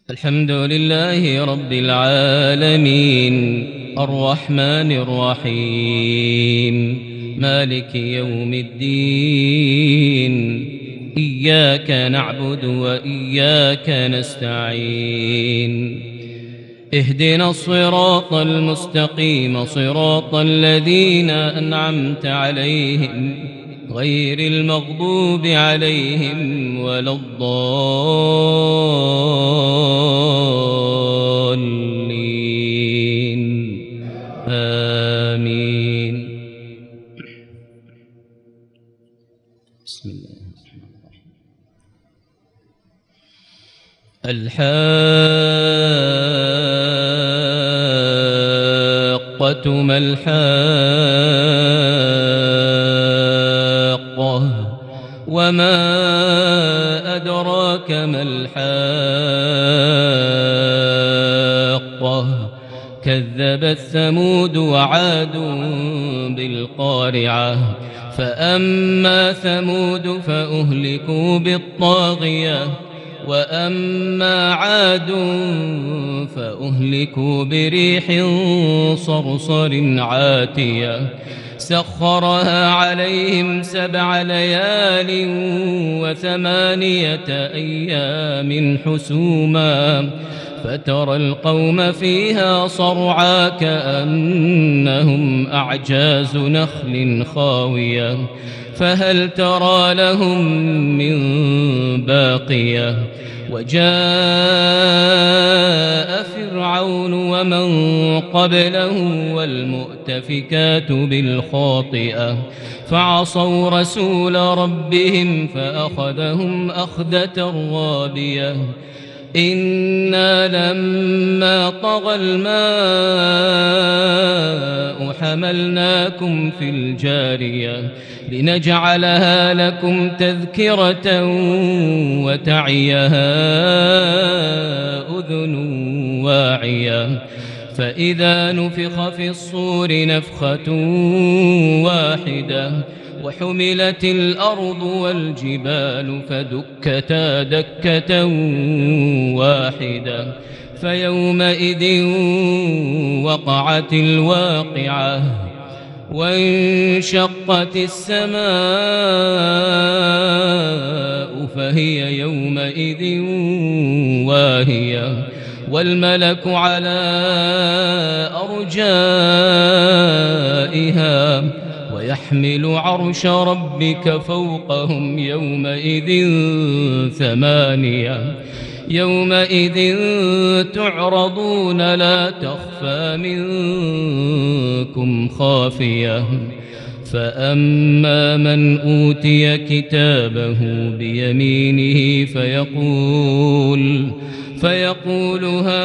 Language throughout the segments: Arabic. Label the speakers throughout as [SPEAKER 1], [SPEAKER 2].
[SPEAKER 1] الحمد لله رب العالمين الرحمن الرحيم مالك يوم الدين إياك نعبد وإياك نستعين اهدنا الصراط المستقيم صراط الذين أنعمت عليهم غير المغضوب عليهم ولا الضالين آمين. بسم الله الرحمن الرحيم. الحاقة ما الحاقة وما أدراك ما الحاقة كذبت ثمود وعاد بالقارعة فأما ثمود فأهلكوا بالطاغية وأما عاد فأهلكوا بريح صرصر عاتية سخرها عليهم 7 ليال و8 أيام حسوما فترى القوم فيها صرعا كأنهم أعجاز نخل خاوية فهل ترى لهم من باقية وجاء فرعون ومن قبله والمؤتفكات بالخاطئة فعصوا رسول ربهم فأخذهم أخذة رابية إنا لما طغى الماء حملناكم في الجارية لنجعلها لكم تذكرة وتعيها أذن واعية فإذا نفخ في الصور نفخة واحدة وحملت الأرض والجبال فدكتا دكة واحدة فيومئذ وقعت الواقعة وانشقت السماء فهي يومئذ واهية والملك على أرجائها ويحمل عرش ربك فوقهم يومئذ 8 يومئذ تعرضون لا تخفى منكم خافية فأما من أوتي كتابه بيمينه فيقول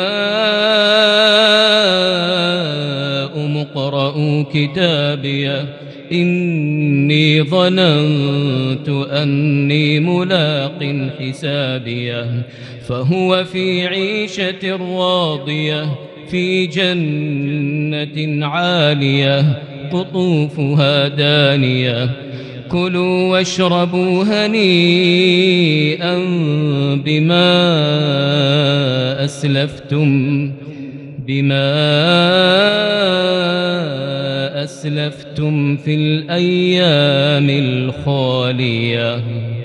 [SPEAKER 1] هاؤم اقرءوا كتابيه إني ظننت أني ملاق حسابيه فهو في عيشة راضية في جنة عالية قطوفها دانية كلوا واشربوا هنيئا بما أسلفتم في الأيام الخالية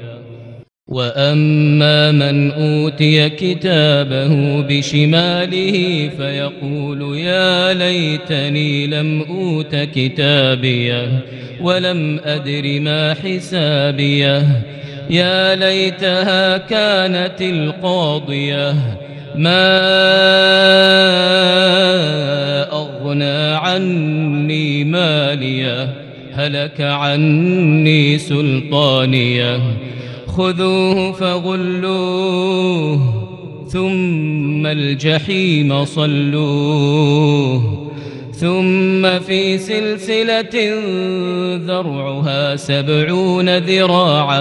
[SPEAKER 1] وأما من أوتي كتابه بشماله فيقول يا ليتني لم أوت كتابيه ولم أدر ما حسابيه يا ليتها كانت القاضية ما أغنى عني ماليه هلك عني سلطانيه خذوه فغلوه ثم الجحيم صلوه ثم في سلسلة ذرعها 70 ذراعا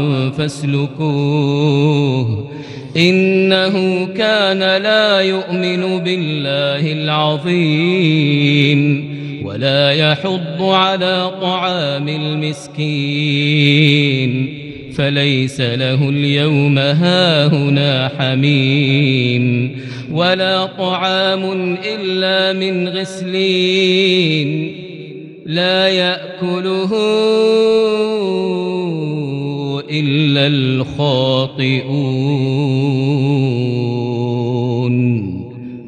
[SPEAKER 1] فاسلكوه إنه كان لا يؤمن بالله العظيم ولا يحض على طعام المسكين فليس له اليوم هاهنا حميم ولا طعام إلا من غسلين لا يأكله إلا الخاطئون